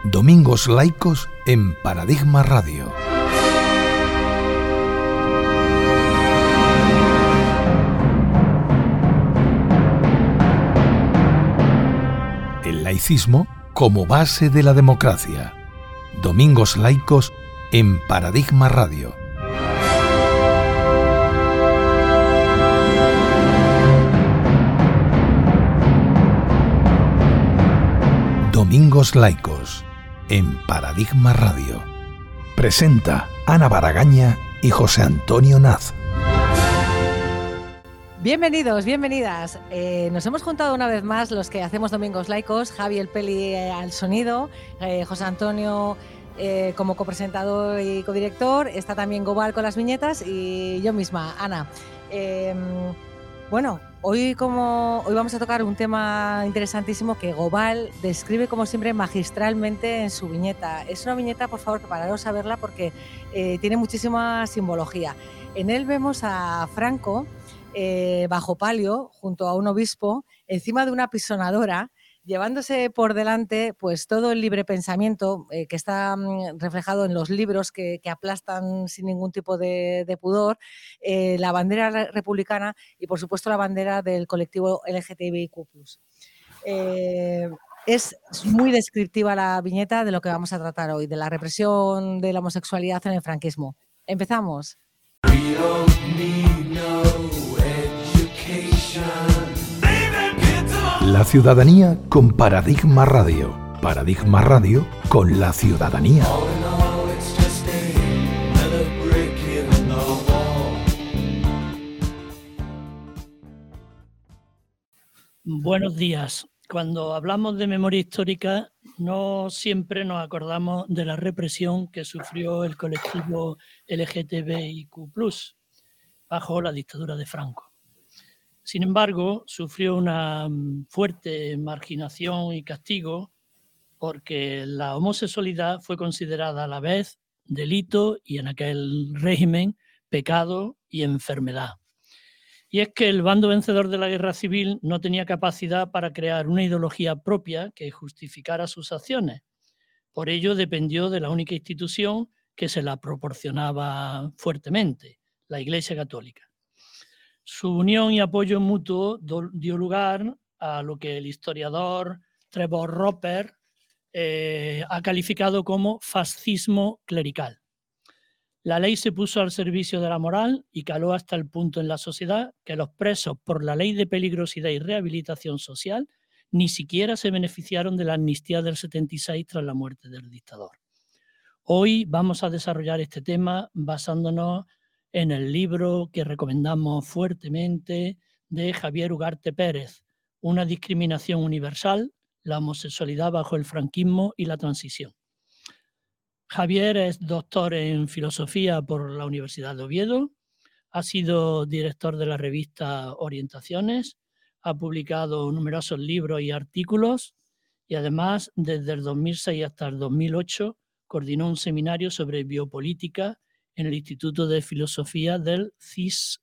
Domingos Laicos en Paradigma Radio. El laicismo como base de la democracia. Domingos Laicos en Paradigma Radio. Domingos Laicos en Paradigma Radio. Presenta Ana Baragaña y José Antonio Naz. Bienvenidos, bienvenidas. Nos hemos juntado una vez más los que hacemos Domingos Laicos, Javi el Peli al sonido, José Antonio como copresentador y codirector, está también Gobal con las viñetas y yo misma, Ana. Hoy vamos a tocar un tema interesantísimo que Gobal describe como siempre magistralmente en su viñeta. Es una viñeta, por favor, prepararos a verla porque tiene muchísima simbología. En él vemos a Franco bajo palio, junto a un obispo, encima de una pisonadora, llevándose por delante pues todo el libre pensamiento que está reflejado en los libros que aplastan sin ningún tipo de pudor, la bandera republicana y por supuesto la bandera del colectivo LGTBIQ+. Es muy descriptiva la viñeta de lo que vamos a tratar hoy, de la represión de la homosexualidad en el franquismo. Empezamos. La ciudadanía con Paradigma Radio. Paradigma Radio con la ciudadanía. Buenos días. Cuando hablamos de memoria histórica, no siempre nos acordamos de la represión que sufrió el colectivo LGTBIQ+, bajo la dictadura de Franco. Sin embargo, sufrió una fuerte marginación y castigo porque la homosexualidad fue considerada a la vez delito y en aquel régimen pecado y enfermedad. Y es que el bando vencedor de la guerra civil no tenía capacidad para crear una ideología propia que justificara sus acciones. Por ello dependió de la única institución que se la proporcionaba fuertemente, la Iglesia Católica. Su unión y apoyo mutuo dio lugar a lo que el historiador Trevor Roper ha calificado como fascismo clerical. La ley se puso al servicio de la moral y caló hasta el punto en la sociedad que los presos por la ley de peligrosidad y rehabilitación social ni siquiera se beneficiaron de la amnistía del 76 tras la muerte del dictador. Hoy vamos a desarrollar este tema basándonos en el libro que recomendamos fuertemente de Javier Ugarte Pérez, Una discriminación universal, la homosexualidad bajo el franquismo y la transición. Javier es doctor en filosofía por la Universidad de Oviedo, ha sido director de la revista Orientaciones, ha publicado numerosos libros y artículos y además desde el 2006 hasta el 2008 coordinó un seminario sobre biopolítica en el Instituto de Filosofía del CSIC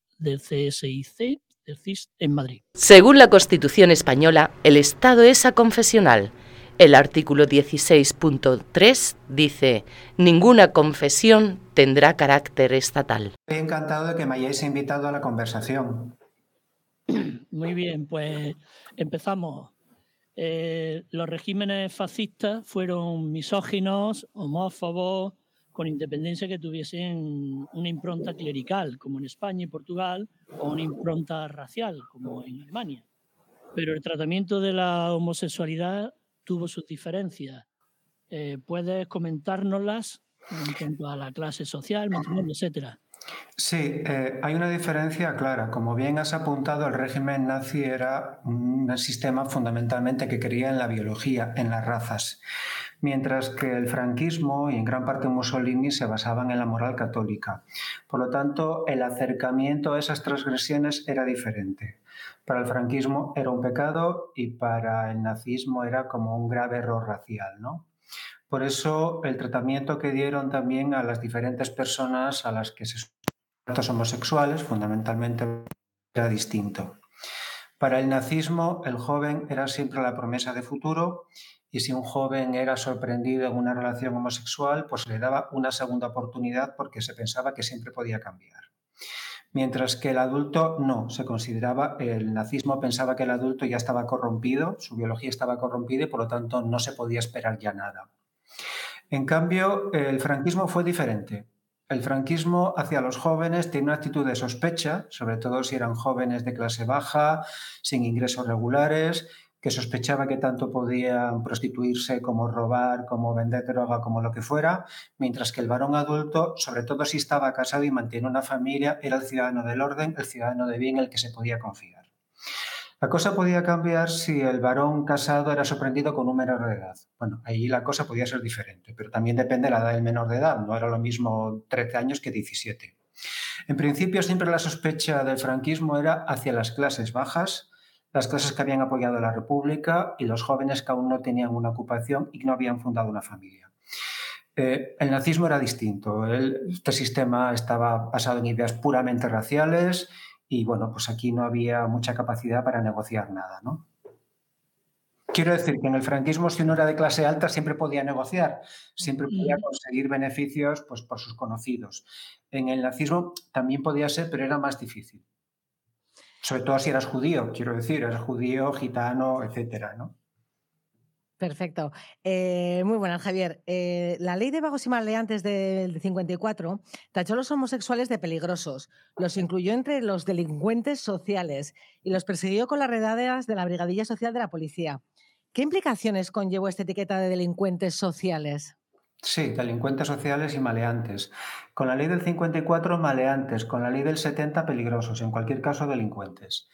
en Madrid. Según la Constitución española, el Estado es aconfesional. El artículo 16.3 dice: ninguna confesión tendrá carácter estatal. Estoy encantado de que me hayáis invitado a la conversación. Muy bien, pues empezamos. Los regímenes fascistas fueron misóginos, homófobos, con independencia que tuviesen una impronta clerical, como en España y Portugal, o una impronta racial, como en Alemania. Pero el tratamiento de la homosexualidad tuvo sus diferencias. ¿Puedes comentárnoslas en cuanto a la clase social, matrimonio, etcétera? Sí, hay una diferencia clara. Como bien has apuntado, el régimen nazi era un sistema fundamentalmente que creía en la biología, en las razas, mientras que el franquismo y en gran parte Mussolini se basaban en la moral católica. Por lo tanto, el acercamiento a esas transgresiones era diferente. Para el franquismo era un pecado y para el nazismo era como un grave error racial, ¿no? Por eso el tratamiento que dieron también a las diferentes personas a las que se actos homosexuales fundamentalmente era distinto. Para el nazismo, el joven era siempre la promesa de futuro y si un joven era sorprendido en una relación homosexual, pues le daba una segunda oportunidad porque se pensaba que siempre podía cambiar. Mientras que el adulto no, el nazismo pensaba que el adulto ya estaba corrompido, su biología estaba corrompida y por lo tanto no se podía esperar ya nada. En cambio, el franquismo fue diferente. El franquismo hacia los jóvenes tiene una actitud de sospecha, sobre todo si eran jóvenes de clase baja, sin ingresos regulares, que sospechaba que tanto podían prostituirse como robar, como vender droga, como lo que fuera, mientras que el varón adulto, sobre todo si estaba casado y mantenía una familia, era el ciudadano del orden, el ciudadano de bien, el que se podía confiar. La cosa podía cambiar si el varón casado era sorprendido con un menor de edad. Bueno, ahí la cosa podía ser diferente, pero también depende de la edad del menor de edad. No era lo mismo 13 años que 17. En principio, siempre la sospecha del franquismo era hacia las clases bajas, las clases que habían apoyado a la República y los jóvenes que aún no tenían una ocupación y que no habían fundado una familia. El nazismo era distinto. Este sistema estaba basado en ideas puramente raciales y, bueno, pues aquí no había mucha capacidad para negociar nada, ¿no? Quiero decir que en el franquismo, si uno era de clase alta, siempre podía negociar, siempre podía conseguir beneficios pues, por sus conocidos. En el nazismo también podía ser, pero era más difícil. Sobre todo si eras judío, quiero decir, eras judío, gitano, etcétera, ¿no? Perfecto. Muy buenas, Javier. La ley de vagos y maleantes del 54 tachó a los homosexuales de peligrosos, los incluyó entre los delincuentes sociales y los persiguió con las redadas de la Brigadilla Social de la Policía. ¿Qué implicaciones conllevó esta etiqueta de delincuentes sociales? Sí, delincuentes sociales y maleantes. Con la ley del 54, maleantes. Con la ley del 70, peligrosos. En cualquier caso, delincuentes.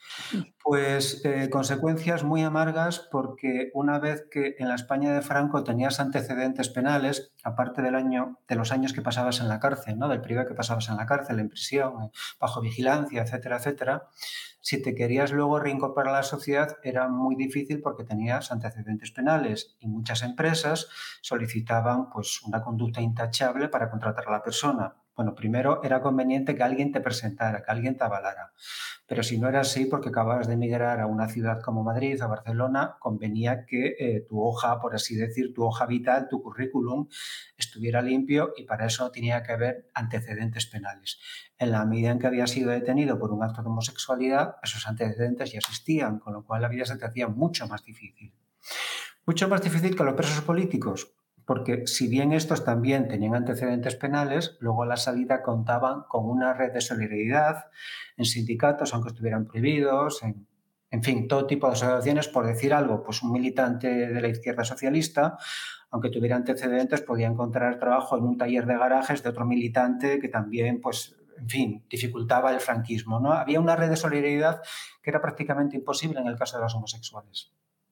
Pues consecuencias muy amargas porque una vez que en la España de Franco tenías antecedentes penales, aparte de los años que pasabas en la cárcel, ¿no? Del periodo que pasabas en la cárcel, en prisión, bajo vigilancia, etcétera, etcétera, si te querías luego reincorporar a la sociedad era muy difícil porque tenías antecedentes penales y muchas empresas solicitaban pues, una conducta intachable para contratar a la persona. Bueno, primero era conveniente que alguien te presentara, que alguien te avalara. Pero si no era así, porque acababas de emigrar a una ciudad como Madrid, a Barcelona, convenía que tu hoja, por así decir, tu hoja vital, tu currículum, estuviera limpio y para eso tenía que haber antecedentes penales. En la medida en que había sido detenido por un acto de homosexualidad, esos antecedentes ya existían, con lo cual la vida se te hacía mucho más difícil. Mucho más difícil que los presos políticos, porque si bien estos también tenían antecedentes penales, luego a la salida contaban con una red de solidaridad en sindicatos, aunque estuvieran prohibidos, en fin, todo tipo de asociaciones. Por decir algo, pues un militante de la izquierda socialista, aunque tuviera antecedentes, podía encontrar trabajo en un taller de garajes de otro militante que también, pues, en fin, dificultaba el franquismo, ¿no? Había una red de solidaridad que era prácticamente imposible en el caso de los homosexuales.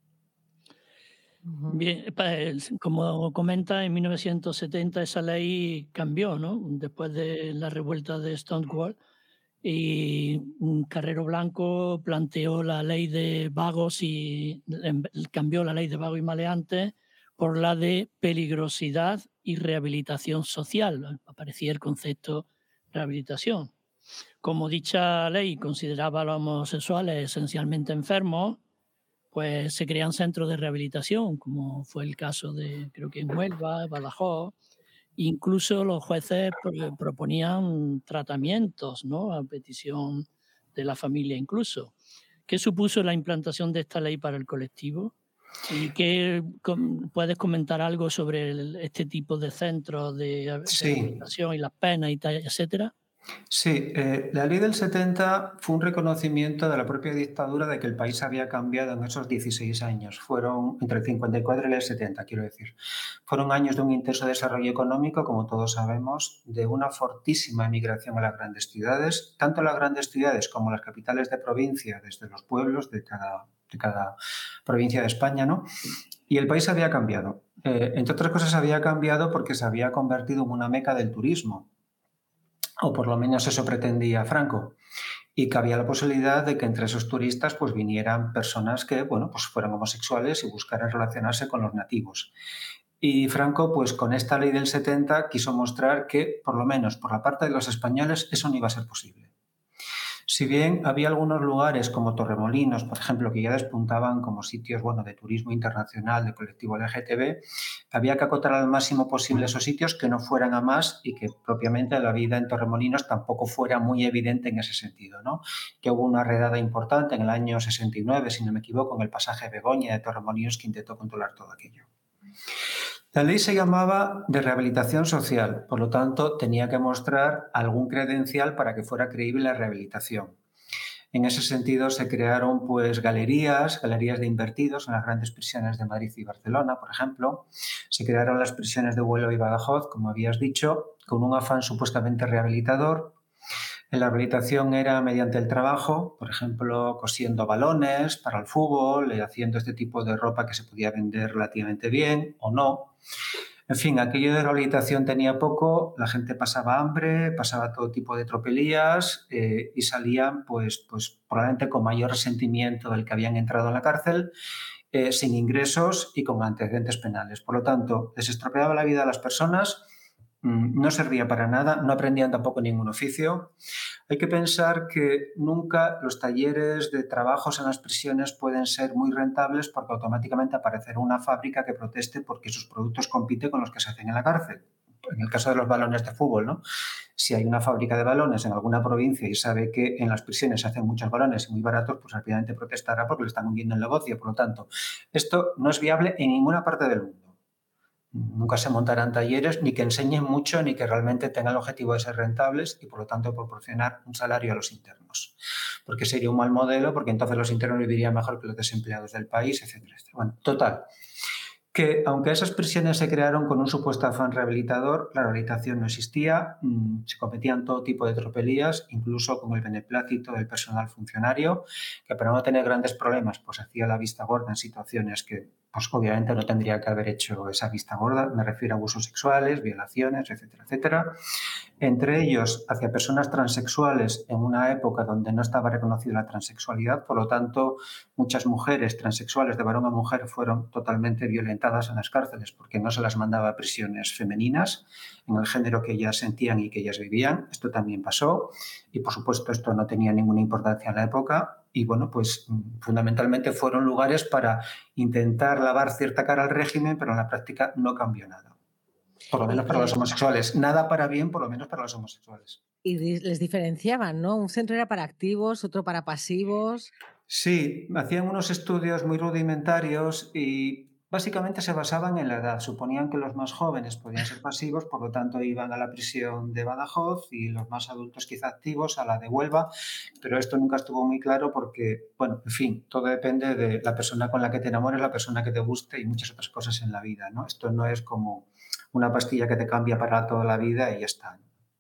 Bien, como comenta, en 1970 esa ley cambió, ¿no? Después de la revuelta de Stonewall, y Carrero Blanco planteó la ley de vagos y cambió la ley de vagos y maleantes por la de peligrosidad y rehabilitación social. Aparecía el concepto rehabilitación. Como dicha ley consideraba a los homosexuales esencialmente enfermos, pues se crean centros de rehabilitación, como fue el caso de, creo que en Huelva, Badajoz. Incluso los jueces proponían tratamientos, ¿no? A petición de la familia incluso. ¿Qué supuso la implantación de esta ley para el colectivo? ¿Y puedes comentar algo sobre este tipo de centros de rehabilitación y las penas y tal, etcétera? Sí, la ley del 70 fue un reconocimiento de la propia dictadura de que el país había cambiado en esos 16 años. Fueron entre el 54 y el 70, quiero decir. Fueron años de un intenso desarrollo económico, como todos sabemos, de una fortísima emigración a las grandes ciudades, tanto las grandes ciudades como las capitales de provincia, desde los pueblos de cada provincia de España, ¿no? Y el país había cambiado. Entre otras cosas, había cambiado porque se había convertido en una meca del turismo. O por lo menos eso pretendía Franco. Y cabía la posibilidad de que entre esos turistas pues vinieran personas que, bueno, pues fueran homosexuales y buscaran relacionarse con los nativos. Y Franco, pues con esta ley del 70 quiso mostrar que, por lo menos por la parte de los españoles, eso no iba a ser posible. Si bien había algunos lugares como Torremolinos, por ejemplo, que ya despuntaban como sitios de turismo internacional, de colectivo LGTB, había que acotar al máximo posible esos sitios, que no fueran a más y que propiamente la vida en Torremolinos tampoco fuera muy evidente en ese sentido, ¿no? Que hubo una redada importante en el año 69, si no me equivoco, en el pasaje Begoña de Torremolinos, que intentó controlar todo aquello. La ley se llamaba de rehabilitación social, por lo tanto tenía que mostrar algún credencial para que fuera creíble la rehabilitación. En ese sentido se crearon galerías de invertidos en las grandes prisiones de Madrid y Barcelona, por ejemplo. Se crearon las prisiones de Huelva y Badajoz, como habías dicho, con un afán supuestamente rehabilitador. La rehabilitación era mediante el trabajo, por ejemplo, cosiendo balones para el fútbol, haciendo este tipo de ropa que se podía vender relativamente bien o no. En fin, aquello de rehabilitación tenía poco, la gente pasaba hambre, pasaba todo tipo de tropelías y salían probablemente con mayor resentimiento del que habían entrado en la cárcel, sin ingresos y con antecedentes penales. Por lo tanto, les estropeaba la vida a las personas, no servía para nada, no aprendían tampoco ningún oficio. Hay que pensar que nunca los talleres de trabajos en las prisiones pueden ser muy rentables, porque automáticamente aparecerá una fábrica que proteste porque sus productos compiten con los que se hacen en la cárcel. En el caso de los balones de fútbol, ¿no? Si hay una fábrica de balones en alguna provincia y sabe que en las prisiones se hacen muchos balones muy baratos, pues rápidamente protestará porque le están hundiendo el negocio. Por lo tanto, esto no es viable en ninguna parte del mundo. Nunca se montarán talleres ni que enseñen mucho ni que realmente tengan el objetivo de ser rentables y, por lo tanto, proporcionar un salario a los internos. Porque sería un mal modelo, porque entonces los internos vivirían mejor que los desempleados del país, etcétera, etcétera. Bueno, total, que aunque esas prisiones se crearon con un supuesto afán rehabilitador, la rehabilitación no existía, se cometían todo tipo de tropelías, incluso con el beneplácito del personal funcionario, que para no tener grandes problemas, pues hacía la vista gorda en situaciones que obviamente no tendría que haber hecho esa vista gorda. Me refiero a abusos sexuales, violaciones, etcétera, etcétera. Entre ellos hacia personas transexuales en una época donde no estaba reconocida la transexualidad. Por lo tanto, muchas mujeres transexuales de varón a mujer fueron totalmente violentadas en las cárceles porque no se las mandaba a prisiones femeninas en el género que ellas sentían y que ellas vivían. Esto también pasó y, por supuesto, esto no tenía ninguna importancia en la época. Y fundamentalmente fueron lugares para intentar lavar cierta cara al régimen, pero en la práctica no cambió nada. Por lo menos para los homosexuales. Nada para bien, por lo menos para los homosexuales. Y les diferenciaban, ¿no? Un centro era para activos, otro para pasivos. Sí, hacían unos estudios muy rudimentarios y básicamente se basaban en la edad. Suponían que los más jóvenes podían ser pasivos, por lo tanto iban a la prisión de Badajoz, y los más adultos quizá activos a la de Huelva, pero esto nunca estuvo muy claro porque, en fin, todo depende de la persona con la que te enamores, la persona que te guste y muchas otras cosas en la vida, ¿no? Esto no es como una pastilla que te cambia para toda la vida y ya está.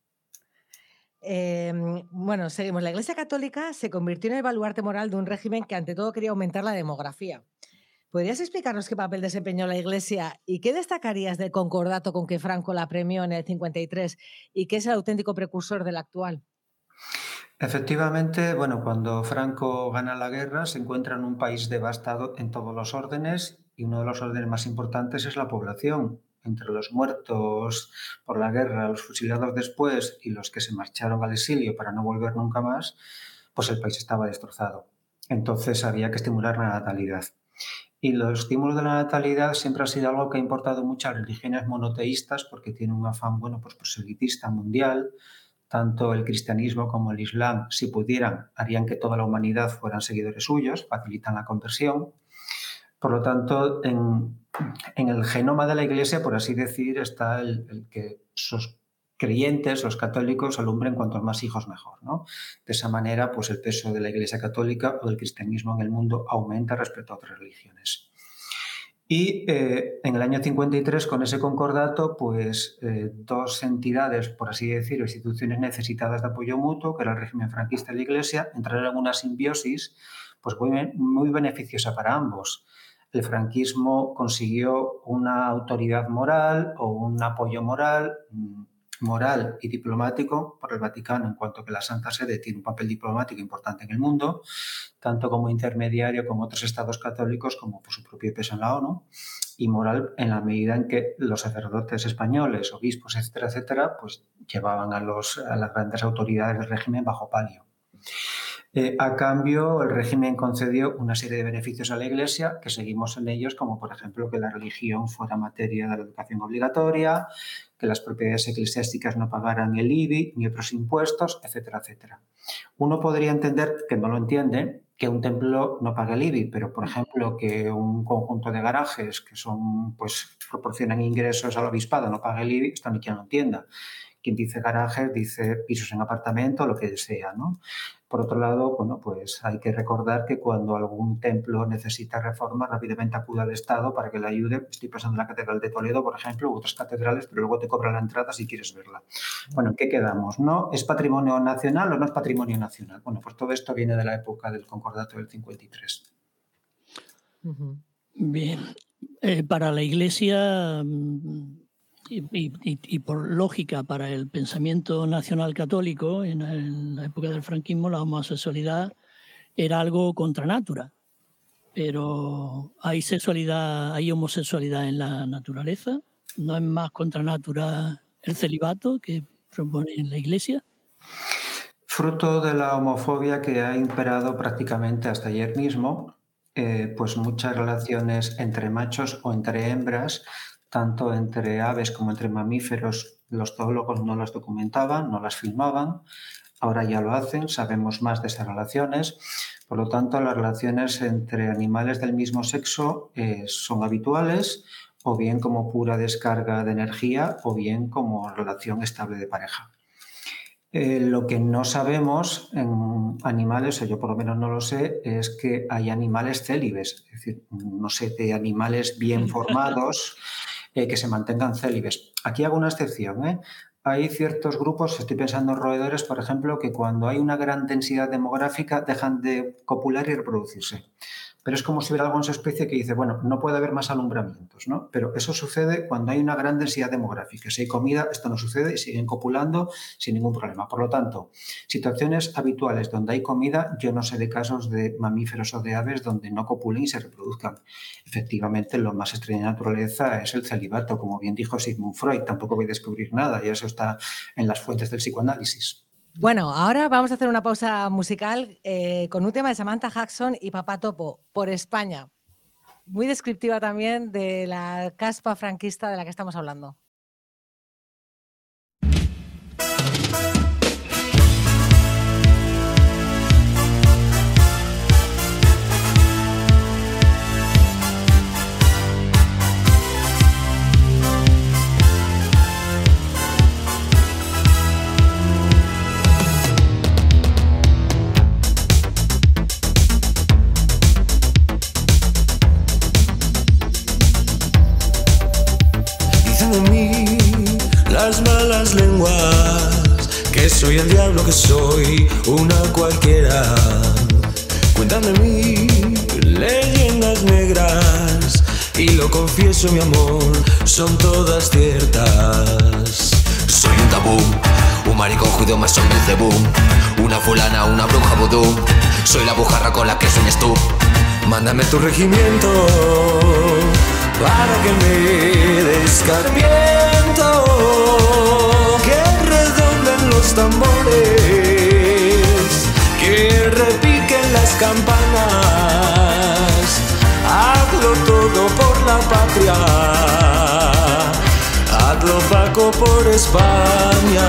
Seguimos. La Iglesia Católica se convirtió en el baluarte moral de un régimen que ante todo quería aumentar la demografía. ¿Podrías explicarnos qué papel desempeñó la Iglesia y qué destacarías del concordato con que Franco la premió en el 53 y que es el auténtico precursor del actual? Efectivamente, cuando Franco gana la guerra se encuentra en un país devastado en todos los órdenes, y uno de los órdenes más importantes es la población. Entre los muertos por la guerra, los fusilados después y los que se marcharon al exilio para no volver nunca más, pues el país estaba destrozado. Entonces había que estimular la natalidad. Y los estímulos de la natalidad siempre ha sido algo que ha importado mucho a las religiones monoteístas, porque tiene un afán proselitista mundial. Tanto el cristianismo como el islam, si pudieran, harían que toda la humanidad fueran seguidores suyos, facilitan la conversión. Por lo tanto, en el genoma de la Iglesia, por así decir, está el que sus creyentes, los católicos, alumbren cuantos más hijos mejor, ¿no? De esa manera, pues el peso de la Iglesia católica o del cristianismo en el mundo aumenta respecto a otras religiones. Y en el año 53, con ese concordato, dos entidades, por así decirlo, instituciones necesitadas de apoyo mutuo, que era el régimen franquista y la Iglesia, entraron en una simbiosis muy beneficiosa para ambos. El franquismo consiguió una autoridad moral o un apoyo moral y diplomático por el Vaticano, en cuanto que la Santa Sede tiene un papel diplomático importante en el mundo, tanto como intermediario con otros estados católicos como por su propio peso en la ONU, y moral en la medida en que los sacerdotes españoles, obispos, etcétera, etcétera, pues llevaban a las grandes autoridades del régimen bajo palio. A cambio, el régimen concedió una serie de beneficios a la Iglesia, que seguimos en ellos, como por ejemplo que la religión fuera materia de la educación obligatoria, que las propiedades eclesiásticas no pagaran el IBI ni otros impuestos, etcétera, etcétera. Uno podría entender, que no lo entiende, que un templo no pague el IBI, pero por ejemplo que un conjunto de garajes que son, pues, proporcionan ingresos al obispado no pague el IBI, esto ni quien lo entienda. Quien dice garajes dice pisos en apartamento, lo que sea, ¿no? Por otro lado, bueno, pues hay que recordar que cuando algún templo necesita reforma, rápidamente acude al Estado para que le ayude. Estoy pensando en la Catedral de Toledo, por ejemplo, u otras catedrales, pero luego te cobra la entrada si quieres verla. Bueno, ¿en qué quedamos? ¿No? ¿Es patrimonio nacional o no es patrimonio nacional? Bueno, pues todo esto viene de la época del Concordato del 53. Bien. Para la Iglesia... Y por lógica, para el pensamiento nacional católico, en la época del franquismo, la homosexualidad era algo contra natura. Pero hay sexualidad, hay homosexualidad en la naturaleza. ¿No es más contra natura el celibato que propone la Iglesia? Fruto de la homofobia que ha imperado prácticamente hasta ayer mismo, pues muchas relaciones entre machos o entre hembras, tanto entre aves como entre mamíferos, los zoólogos no las documentaban, no las filmaban, ahora ya lo hacen, sabemos más de esas relaciones, por lo tanto las relaciones entre animales del mismo sexo son habituales, o bien como pura descarga de energía, o bien como relación estable de pareja. Lo que no sabemos en animales, o yo por lo menos no lo sé, es que hay animales célibes, es decir, no sé, de animales bien formados que se mantengan célibes. Aquí hago una excepción, Hay ciertos grupos, estoy pensando en roedores, por ejemplo, que cuando hay una gran densidad demográfica dejan de copular y reproducirse. Pero es como si hubiera algo en su especie que dice, bueno, no puede haber más alumbramientos, ¿no? Pero eso sucede cuando hay una gran densidad demográfica. Si hay comida, esto no sucede y siguen copulando sin ningún problema. Por lo tanto, situaciones habituales donde hay comida, yo no sé de casos de mamíferos o de aves donde no copulen y se reproduzcan. Efectivamente, lo más extraño de la naturaleza es el celibato, como bien dijo Sigmund Freud. Tampoco voy a descubrir nada y eso está en las fuentes del psicoanálisis. Bueno, ahora vamos a hacer una pausa musical con un tema de Samantha Jackson y Papá Topo, Por España. Muy descriptiva también de la caspa franquista de la que estamos hablando. De mí las malas lenguas, que soy el diablo, que soy una cualquiera. Cuentan de mí leyendas negras y lo confieso, mi amor, son todas ciertas. Soy un tabú, un maricón judío más hombre de boom, una fulana, una bruja vudú. Soy la bujarra con la que sueñas tú. Mándame tu regimiento para que me descarmiento, que redonden los tambores, que repiquen las campanas. Hazlo todo por la patria, hazlo Paco por España.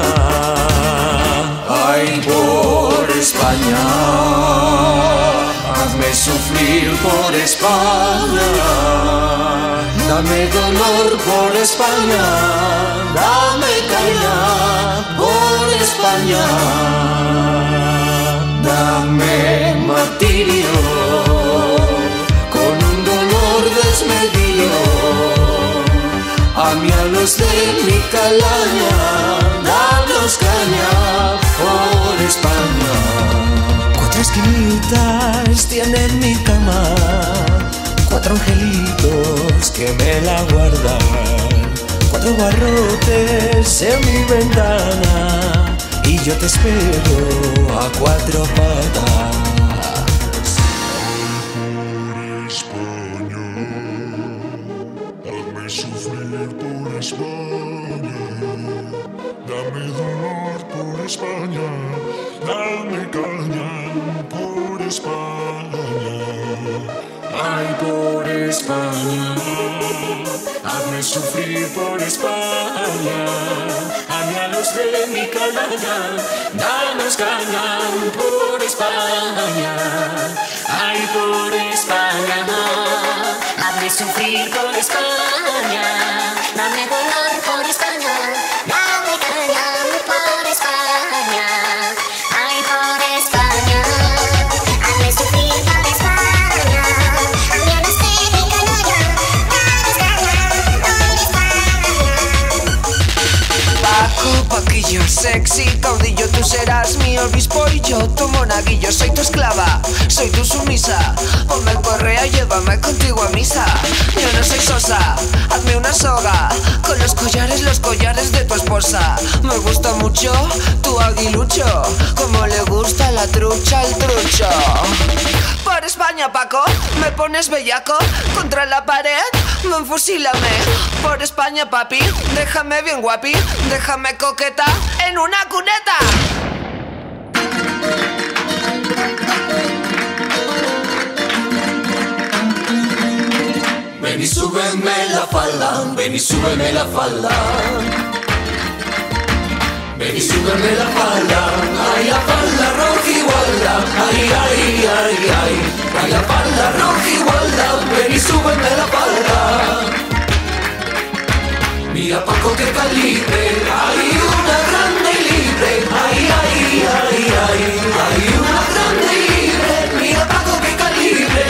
Ay, por España, hazme sufrir por España. Dame dolor por España, dame caña por España, dame martirio con un dolor desmedido. A mí, a los de mi calaña, danos caña por España. 4 esquinitas tiene mi cama, 4 angelitos que me la guardan, 4 barrotes en mi ventana y yo te espero a 4 patas. Por España, hazme sufrir por España, dame dolor por España, dame caña por Ay, por España, hazme sufrir por España, hazme a los de mi calaña, danos caña por España. Ay, por España, hazme sufrir por España, dame dolor por España, dame caña por España. Ay, por España, hazme sufrir por España, hazme a los de mi calaña, danos caña por España. Paco, Paquillo, sexy, caudillo, tú serás mi obispo y yo tu monaguillo. Soy tu esclava, soy tu sumisa. Ponme el correa, llévame contigo a misa. Yo no soy sosa, hazme una soga con los collares de tu esposa. Me gusta mucho tu aguilucho, como le gusta la trucha el trucho. Por España, Paco, me pones bellaco contra la pared, ven, fusílame. Por España, papi, déjame bien guapi, déjame coqueta en una cuneta. Ven y súbeme la falda, ven y súbeme la falda. Ven y súbeme la falda, ay, la falda roja igualda, ay, ay, ay, ay, ay, la falda roja igualda, ven y súbeme la falda. Mira Paco que calibre, hay una grande y libre, ay, ay, ay, ay, hay una grande y libre, mira Paco que calibre.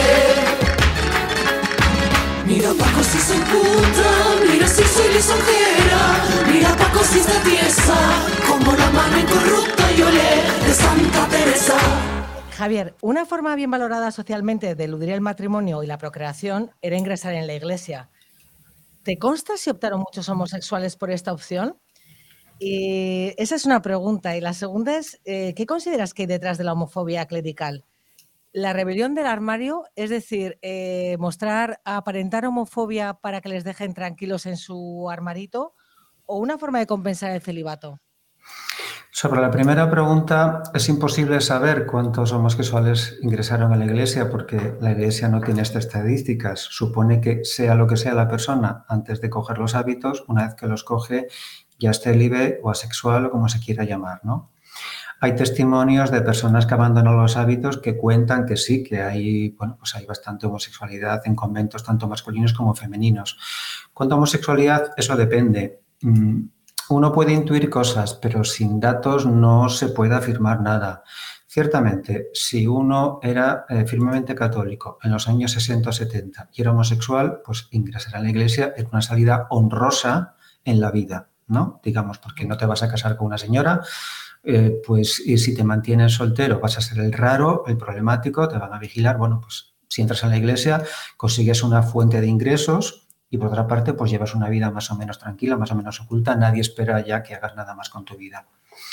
Mira Paco si soy puta, mira si soy lisonjera, mira Paco si está tiesa, como la mano incorrupta y olé de Santa Teresa. Javier, una forma bien valorada socialmente de eludir el matrimonio y la procreación era ingresar en la iglesia. ¿Te consta si optaron muchos homosexuales por esta opción? Y esa es una pregunta. Y la segunda es, ¿qué consideras que hay detrás de la homofobia clerical? ¿La rebelión del armario, es decir, aparentar homofobia para que les dejen tranquilos en su armarito, o una forma de compensar el celibato? Sobre la primera pregunta, es imposible saber cuántos homosexuales ingresaron a la Iglesia porque la Iglesia no tiene estas estadísticas. Supone que sea lo que sea la persona, antes de coger los hábitos, una vez que los coge, ya esté libre o asexual o como se quiera llamar, ¿no? Hay testimonios de personas que abandonan los hábitos que cuentan que sí, que hay, bueno, pues hay bastante homosexualidad en conventos, tanto masculinos como femeninos. ¿Cuánta homosexualidad? Eso depende. Uno puede intuir cosas, pero sin datos no se puede afirmar nada. Ciertamente, si uno era firmemente católico en los años 60 o 70 y era homosexual, pues ingresar a la Iglesia es una salida honrosa en la vida, ¿no? Digamos, porque no te vas a casar con una señora, pues y si te mantienes soltero vas a ser el raro, el problemático, te van a vigilar. Bueno, pues si entras en la Iglesia consigues una fuente de ingresos y por otra parte pues llevas una vida más o menos tranquila, más o menos oculta, nadie espera ya que hagas nada más con tu vida.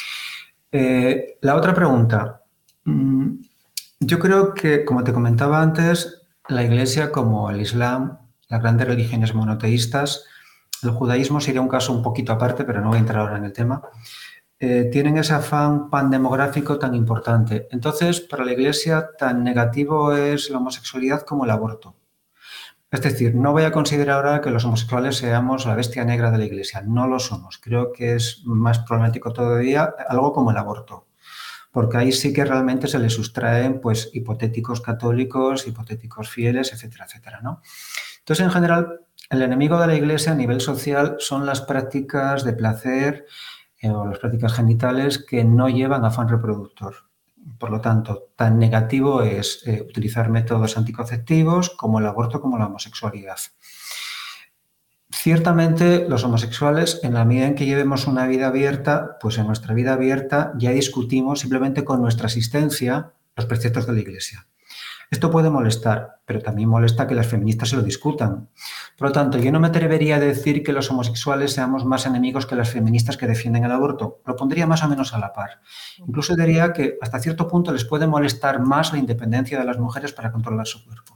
La otra pregunta, yo creo que, como te comentaba antes, la Iglesia, como el Islam, las grandes religiones monoteístas, el judaísmo sería un caso un poquito aparte, pero no voy a entrar ahora en el tema, tienen ese afán pandemográfico tan importante. Entonces, para la Iglesia tan negativo es la homosexualidad como el aborto. Es decir, no voy a considerar ahora que los homosexuales seamos la bestia negra de la Iglesia. No lo somos. Creo que es más problemático todavía algo como el aborto, porque ahí sí que realmente se le sustraen pues, hipotéticos católicos, hipotéticos fieles, etcétera, etcétera, ¿no? Entonces, en general, el enemigo de la Iglesia a nivel social son las prácticas de placer o las prácticas genitales que no llevan afán reproductor. Por lo tanto, tan negativo es utilizar métodos anticonceptivos como el aborto, como la homosexualidad. Ciertamente, los homosexuales, en la medida en que llevemos una vida abierta, pues en nuestra vida abierta ya discutimos simplemente con nuestra asistencia los preceptos de la Iglesia. Esto puede molestar, pero también molesta que las feministas se lo discutan. Por lo tanto, yo no me atrevería a decir que los homosexuales seamos más enemigos que las feministas que defienden el aborto. Lo pondría más o menos a la par. Incluso diría que hasta cierto punto les puede molestar más la independencia de las mujeres para controlar su cuerpo.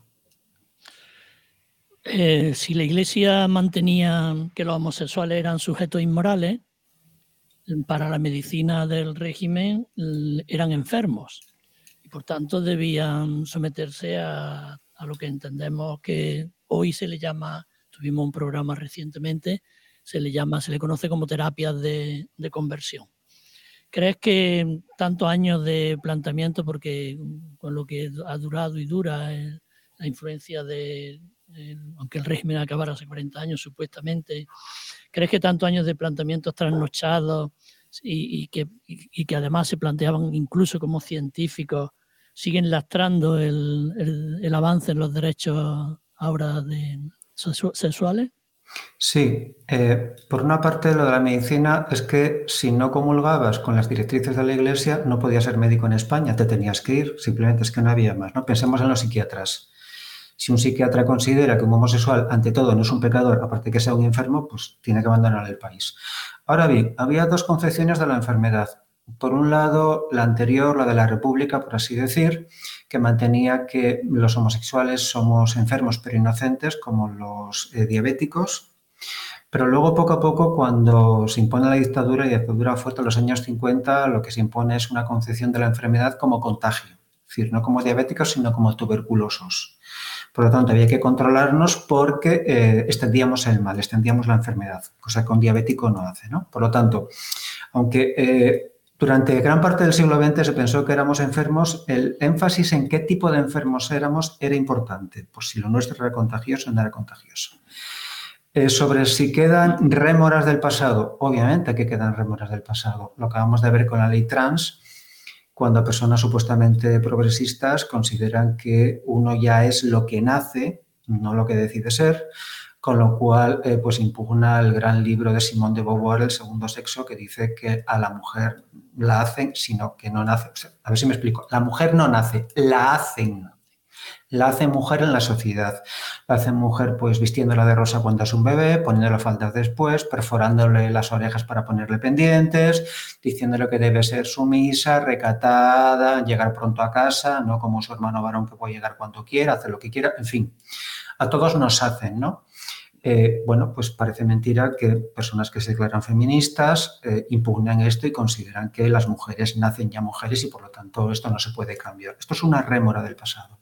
Si la Iglesia mantenía que los homosexuales eran sujetos inmorales, para la medicina del régimen eran enfermos. Por tanto, debían someterse a a lo que entendemos que hoy se le llama, tuvimos un programa recientemente, se le conoce como terapias de conversión. ¿Crees que tantos años de planteamiento, porque con lo que ha durado y dura la influencia aunque el régimen acabara hace 40 años supuestamente, ¿crees que tantos años de planteamientos trasnochados y que además se planteaban incluso como científicos siguen lastrando el avance en los derechos ahora sexuales? Sí, por una parte lo de la medicina es que si no comulgabas con las directrices de la Iglesia no podías ser médico en España, te tenías que ir, simplemente es que no había más, ¿no? Pensemos en los psiquiatras. Si un psiquiatra considera que un homosexual ante todo no es un pecador, aparte que sea un enfermo, pues tiene que abandonar el país. Ahora bien, había dos concepciones de la enfermedad. Por un lado, la anterior, la de la República, por así decir, que mantenía que los homosexuales somos enfermos pero inocentes, como los diabéticos. Pero luego, poco a poco, cuando se impone la dictadura, y la dictadura fuerte en los años 50, lo que se impone es una concepción de la enfermedad como contagio. Es decir, no como diabéticos, sino como tuberculosos. Por lo tanto, había que controlarnos porque extendíamos el mal, extendíamos la enfermedad, cosa que un diabético no hace, ¿no? Por lo tanto, aunque durante gran parte del siglo XX se pensó que éramos enfermos, el énfasis en qué tipo de enfermos éramos era importante, pues si lo nuestro era contagioso o no era contagioso. Sobre si quedan rémoras del pasado, obviamente que quedan rémoras del pasado. Lo acabamos de ver con la ley trans, cuando personas supuestamente progresistas consideran que uno ya es lo que nace, no lo que decide ser, con lo cual pues impugna el gran libro de Simone de Beauvoir, El segundo sexo, que dice que a la mujer la hacen, sino que no nace. O sea, a ver si me explico. La mujer no nace, la hacen. La hacen mujer en la sociedad. La hacen mujer pues vistiéndola de rosa cuando es un bebé, poniéndole faldas después, perforándole las orejas para ponerle pendientes, diciéndole que debe ser sumisa, recatada, llegar pronto a casa, no como su hermano varón que puede llegar cuando quiera, hacer lo que quiera, en fin. A todos nos hacen, ¿no? Bueno, pues parece mentira que personas que se declaran feministas impugnan esto y consideran que las mujeres nacen ya mujeres y por lo tanto esto no se puede cambiar. Esto es una rémora del pasado.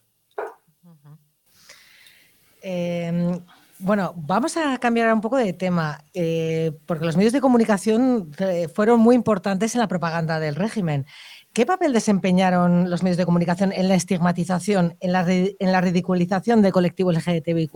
Bueno, vamos a cambiar un poco de tema, porque los medios de comunicación fueron muy importantes en la propaganda del régimen. ¿Qué papel desempeñaron los medios de comunicación en la estigmatización, en la ridiculización del colectivo LGTBIQ+?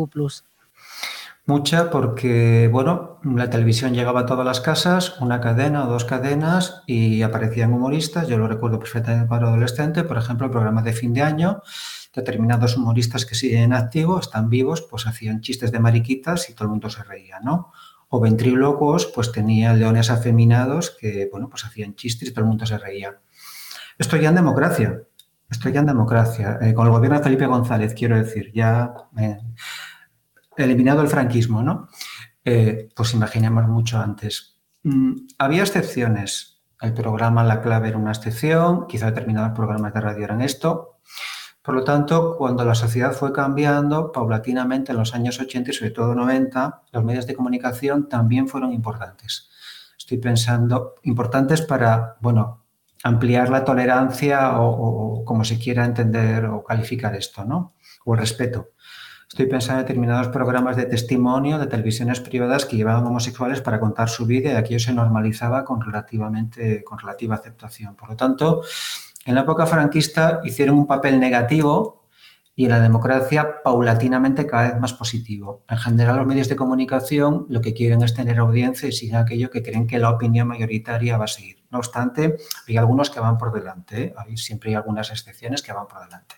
Mucha, porque, bueno, la televisión llegaba a todas las casas, una cadena o dos cadenas, y aparecían humoristas. Yo lo recuerdo perfectamente para adolescente, por ejemplo, el programa de fin de año. Determinados humoristas que siguen en activo, están vivos, pues hacían chistes de mariquitas y todo el mundo se reía, ¿no? O ventrílocos, pues tenían leones afeminados que, bueno, pues hacían chistes y todo el mundo se reía. Esto ya en democracia, con el gobierno de Felipe González, quiero decir, ya eliminado el franquismo, ¿no? Pues imaginemos mucho antes. Había excepciones. El programa La Clave era una excepción, quizá determinados programas de radio eran esto. Por lo tanto, cuando la sociedad fue cambiando, paulatinamente en los años 80 y sobre todo 90, los medios de comunicación también fueron importantes. Estoy pensando, importantes para, bueno, ampliar la tolerancia o como se quiera entender o calificar esto, ¿no? O el respeto. Estoy pensando en determinados programas de testimonio de televisiones privadas que llevaban homosexuales para contar su vida y aquello se normalizaba con relativa aceptación. Por lo tanto, en la época franquista hicieron un papel negativo y en la democracia paulatinamente cada vez más positivo. En general, los medios de comunicación lo que quieren es tener audiencia y siguen aquello que creen que la opinión mayoritaria va a seguir. No obstante, hay algunos que van por delante, siempre hay algunas excepciones que van por delante.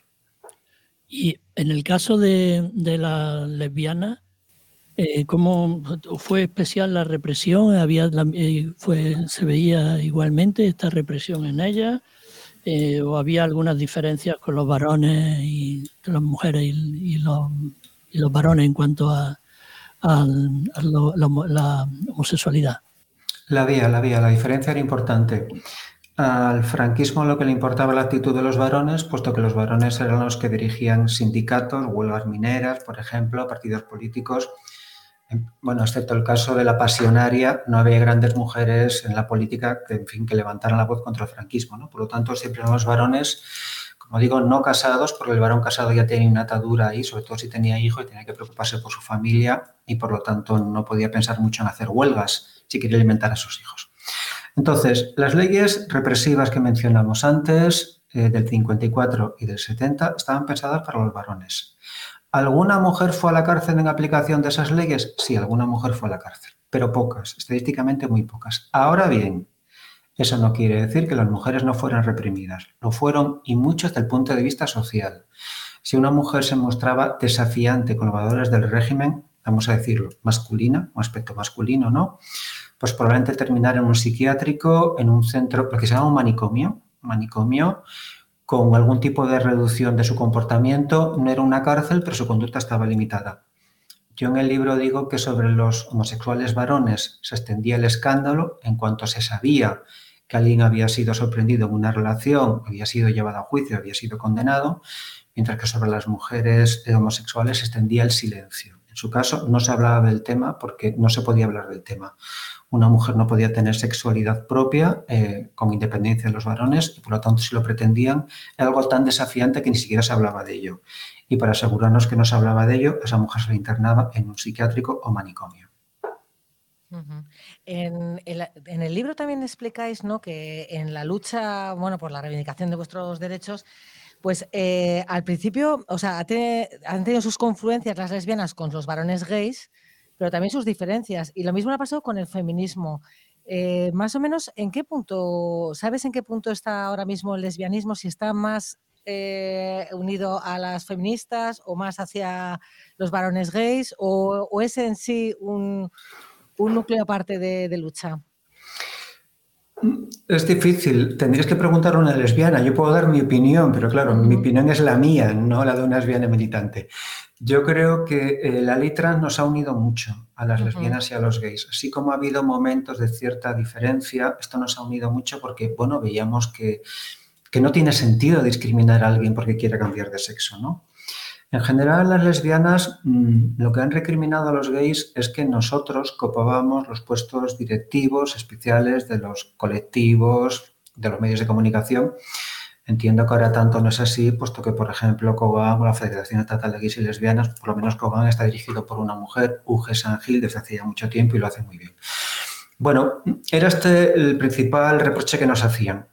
Y en el caso de la lesbiana, ¿cómo fue especial la represión? ¿Se veía igualmente esta represión en ella? ¿O había algunas diferencias con los varones y las mujeres y los varones en cuanto a la homosexualidad? La diferencia era importante. Al franquismo lo que le importaba la actitud de los varones, puesto que los varones eran los que dirigían sindicatos, huelgas mineras, por ejemplo, partidos políticos. Bueno, excepto el caso de la Pasionaria, no había grandes mujeres en la política que levantaran la voz contra el franquismo, ¿no? Por lo tanto, siempre eran los varones como digo, no casados, porque el varón casado ya tenía una atadura ahí, sobre todo si tenía hijos y tenía que preocuparse por su familia y por lo tanto no podía pensar mucho en hacer huelgas si quería alimentar a sus hijos. Entonces, las leyes represivas que mencionamos antes, del 54 y del 70, estaban pensadas para los varones. ¿Alguna mujer fue a la cárcel en aplicación de esas leyes? Sí, alguna mujer fue a la cárcel, pero pocas, estadísticamente muy pocas. Ahora bien, eso no quiere decir que las mujeres no fueran reprimidas. Lo fueron y mucho desde el punto de vista social. Si una mujer se mostraba desafiante con los valores del régimen, vamos a decirlo, masculina, un aspecto masculino, ¿no? Pues probablemente terminar en un psiquiátrico, en un centro, lo que se llama un manicomio, con algún tipo de reducción de su comportamiento. No era una cárcel, pero su conducta estaba limitada. Yo en el libro digo que sobre los homosexuales varones se extendía el escándalo en cuanto se sabía que alguien había sido sorprendido en una relación, había sido llevado a juicio, había sido condenado, mientras que sobre las mujeres homosexuales se extendía el silencio. En su caso no se hablaba del tema porque no se podía hablar del tema. Una mujer no podía tener sexualidad propia con independencia de los varones y por lo tanto si lo pretendían era algo tan desafiante que ni siquiera se hablaba de ello. Y para asegurarnos que no se hablaba de ello, esa mujer se le internaba en un psiquiátrico o manicomio. Uh-huh. En el libro también explicáis, ¿no?, que en la lucha, bueno, por la reivindicación de vuestros derechos, pues al principio, o sea, han tenido sus confluencias las lesbianas con los varones gays, pero también sus diferencias. Y lo mismo ha pasado con el feminismo. Más o menos, ¿en qué punto, sabes en qué punto está ahora mismo el lesbianismo? Si está más unido a las feministas o más hacia los varones gays, o es en sí un núcleo aparte de lucha. Es difícil, tendrías que preguntar a una lesbiana. Yo puedo dar mi opinión, pero claro, mi opinión es la mía, no la de una lesbiana militante. Yo creo que la ley trans nos ha unido mucho a las lesbianas y a los gays. Así como ha habido momentos de cierta diferencia, esto nos ha unido mucho porque, bueno, veíamos que no tiene sentido discriminar a alguien porque quiera cambiar de sexo, ¿no? En general, las lesbianas lo que han recriminado a los gays es que nosotros copábamos los puestos directivos especiales de los colectivos, de los medios de comunicación. Entiendo que ahora tanto no es así, puesto que, por ejemplo, COGAN, la Federación Estatal de Gays y Lesbianas, por lo menos COGAN está dirigido por una mujer, Uge Sangil, desde hace ya mucho tiempo y lo hace muy bien. Bueno, era este el principal reproche que nos hacían.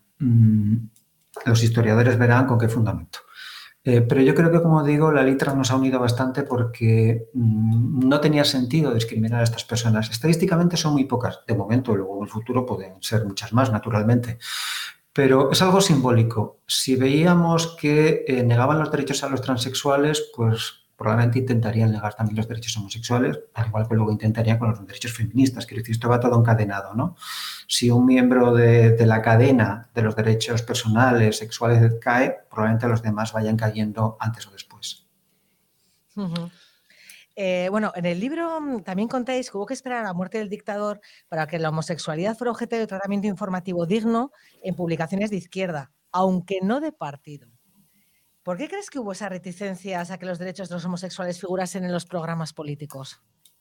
Los historiadores verán con qué fundamento. Pero yo creo que, como digo, la ley trans nos ha unido bastante porque no tenía sentido discriminar a estas personas. Estadísticamente son muy pocas, de momento, luego en el futuro pueden ser muchas más, naturalmente. Pero es algo simbólico. Si veíamos que negaban los derechos a los transexuales, pues probablemente intentarían negar también los derechos homosexuales, al igual que luego intentarían con los derechos feministas. Quiero decir, esto va todo encadenado, ¿no? Si un miembro de la cadena de los derechos personales, sexuales cae, probablemente los demás vayan cayendo antes o después. Uh-huh. Bueno, en el libro también contáis que hubo que esperar a la muerte del dictador para que la homosexualidad fuera objeto de tratamiento informativo digno en publicaciones de izquierda, aunque no de partido. ¿Por qué crees que hubo esas reticencias a que los derechos de los homosexuales figurasen en los programas políticos?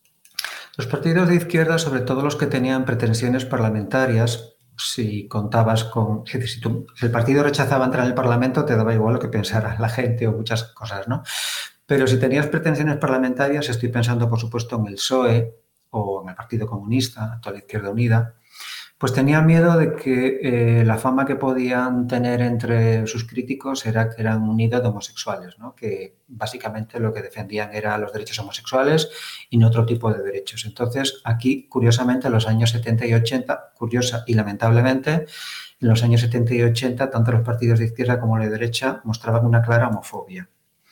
Los partidos de izquierda, sobre todo los que tenían pretensiones parlamentarias, si contabas con... Si el partido rechazaba entrar en el Parlamento, te daba igual lo que pensara la gente o muchas cosas, ¿no? Pero si tenías pretensiones parlamentarias, estoy pensando, por supuesto, en el PSOE o en el Partido Comunista, actual Izquierda Unida, pues tenía miedo de que la fama que podían tener entre sus críticos era que eran un nido de homosexuales, ¿no? Que básicamente lo que defendían eran los derechos homosexuales y no otro tipo de derechos. Entonces, aquí, curiosamente, en los años 70 y 80, curiosa y lamentablemente, en los años 70 y 80, tanto los partidos de izquierda como de derecha mostraban una clara homofobia.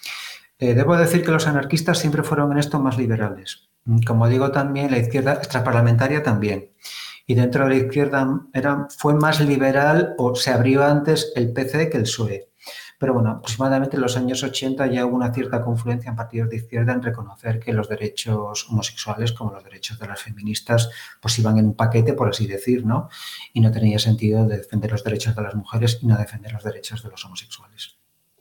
Debo decir que los anarquistas siempre fueron en esto más liberales. Como digo, también la izquierda extraparlamentaria también. Y dentro de la izquierda fue más liberal o se abrió antes el PC que el PSOE. Pero bueno, aproximadamente en los años 80 ya hubo una cierta confluencia en partidos de izquierda en reconocer que los derechos homosexuales, como los derechos de las feministas, pues iban en un paquete, por así decir, ¿no? Y no tenía sentido de defender los derechos de las mujeres y no defender los derechos de los homosexuales.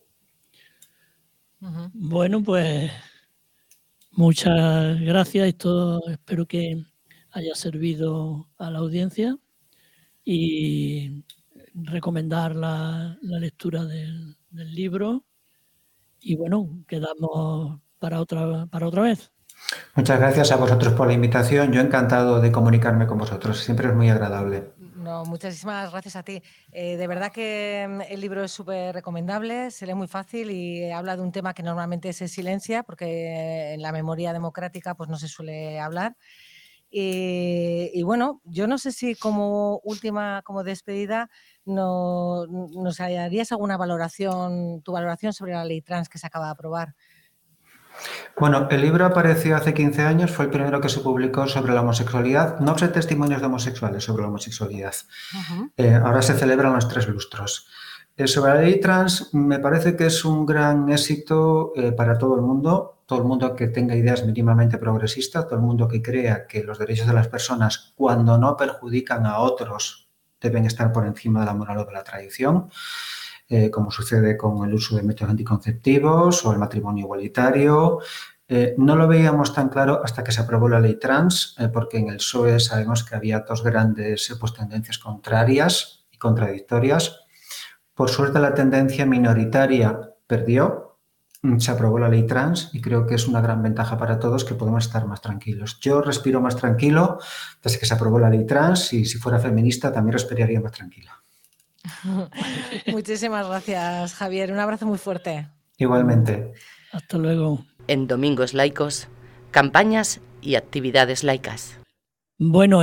Bueno, pues muchas gracias. Esto espero que haya servido a la audiencia y recomendar la lectura del del libro. Y bueno, quedamos para otra vez. Muchas gracias a vosotros por la invitación. Yo encantado de comunicarme con vosotros. Siempre es muy agradable. No, muchísimas gracias a ti. De verdad que el libro es súper recomendable, se lee muy fácil y habla de un tema que normalmente se silencia porque en la memoria democrática pues no se suele hablar. Y bueno, yo no sé si como despedida nos harías alguna valoración, tu valoración sobre la ley trans que se acaba de aprobar. Bueno, el libro apareció hace 15 años, fue el primero que se publicó sobre la homosexualidad, no sobre testimonios de homosexuales, sobre la homosexualidad. Ahora se celebran los 3 lustros. Sobre la ley trans, me parece que es un gran éxito para todo el mundo que tenga ideas mínimamente progresistas, todo el mundo que crea que los derechos de las personas, cuando no perjudican a otros, deben estar por encima de la moral o de la tradición. Como sucede con el uso de métodos anticonceptivos o el matrimonio igualitario. No lo veíamos tan claro hasta que se aprobó la ley trans, porque en el PSOE sabemos que había 2 grandes tendencias contrarias y contradictorias. Por suerte la tendencia minoritaria perdió, se aprobó la ley trans y creo que es una gran ventaja para todos que podemos estar más tranquilos. Yo respiro más tranquilo desde que se aprobó la ley trans y si fuera feminista también respiraría más tranquilo. Muchísimas gracias, Javier. Un abrazo muy fuerte. Igualmente. Hasta luego. En Domingos Laicos, campañas y actividades laicas. Bueno,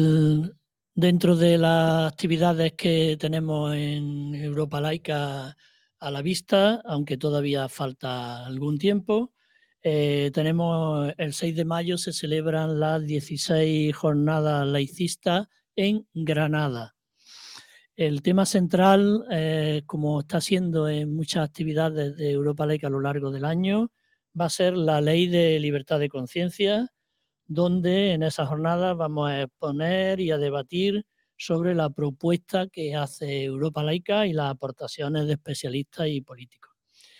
dentro de las actividades que tenemos en Europa Laica a la vista, aunque todavía falta algún tiempo, tenemos el 6 de mayo se celebran las 16 jornadas laicistas en Granada. El tema central, como está siendo en muchas actividades de Europa Laica a lo largo del año, va a ser la Ley de Libertad de Conciencia, donde en esa jornada vamos a exponer y a debatir sobre la propuesta que hace Europa Laica y las aportaciones de especialistas y políticos.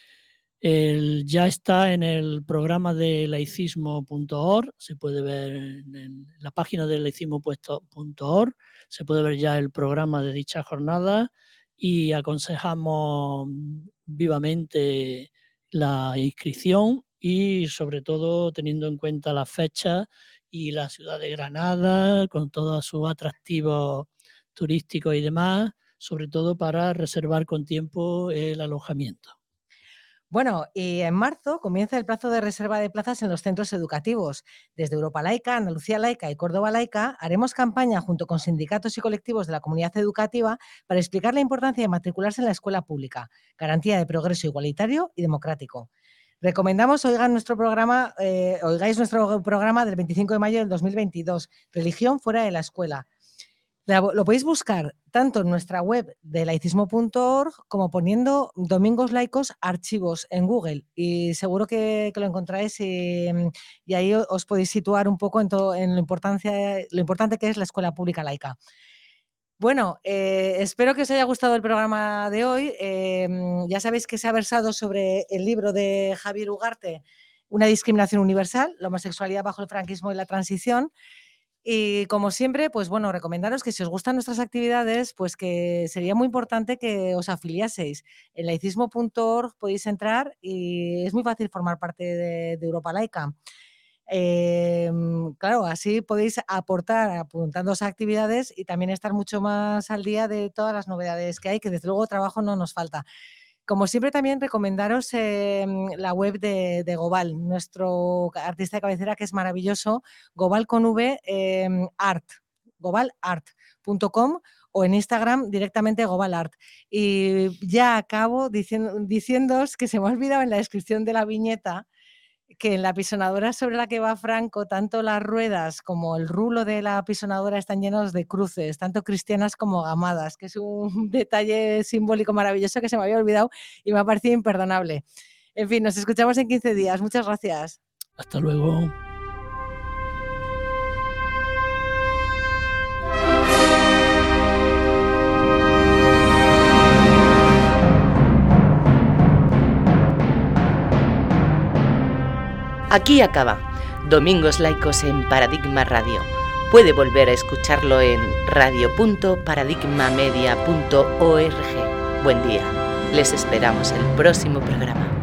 Ya está en el programa de laicismo.org, se puede ver en la página de laicismo.org, se puede ver ya el programa de dicha jornada y aconsejamos vivamente la inscripción y sobre todo teniendo en cuenta la fecha y la ciudad de Granada con todos sus atractivos turísticos y demás, sobre todo para reservar con tiempo el alojamiento. Bueno, y en marzo comienza el plazo de reserva de plazas en los centros educativos. Desde Europa Laica, Andalucía Laica y Córdoba Laica haremos campaña junto con sindicatos y colectivos de la comunidad educativa para explicar la importancia de matricularse en la escuela pública, garantía de progreso igualitario y democrático. Recomendamos oigáis nuestro programa del 25 de mayo del 2022, Religión fuera de la escuela. Lo podéis buscar tanto en nuestra web de laicismo.org como poniendo Domingos Laicos Archivos en Google y seguro que lo encontráis y ahí os podéis situar un poco en lo importante que es la escuela pública laica. Bueno, espero que os haya gustado el programa de hoy. Ya sabéis que se ha versado sobre el libro de Javier Ugarte, Una discriminación universal, la homosexualidad bajo el franquismo y la transición. Y como siempre, pues bueno, recomendaros que si os gustan nuestras actividades, pues que sería muy importante que os afiliaseis. En laicismo.org podéis entrar y es muy fácil formar parte de Europa Laica. Claro, así podéis aportar apuntándoos a actividades y también estar mucho más al día de todas las novedades que hay, que desde luego trabajo no nos falta. Como siempre, también recomendaros la web de Gobal, nuestro artista de cabecera que es maravilloso, Gobal con V, art, gobalart.com o en Instagram directamente gobalart. Y ya acabo diciéndoos que se me ha olvidado en la descripción de la viñeta que en la pisonadora sobre la que va Franco, tanto las ruedas como el rulo de la pisonadora están llenos de cruces, tanto cristianas como gamadas, que es un detalle simbólico maravilloso que se me había olvidado y me ha parecido imperdonable. En fin, nos escuchamos en 15 días. Muchas gracias. Hasta luego. Aquí acaba Domingos Laicos en Paradigma Radio. Puede volver a escucharlo en radio.paradigmamedia.org. Buen día. Les esperamos el próximo programa.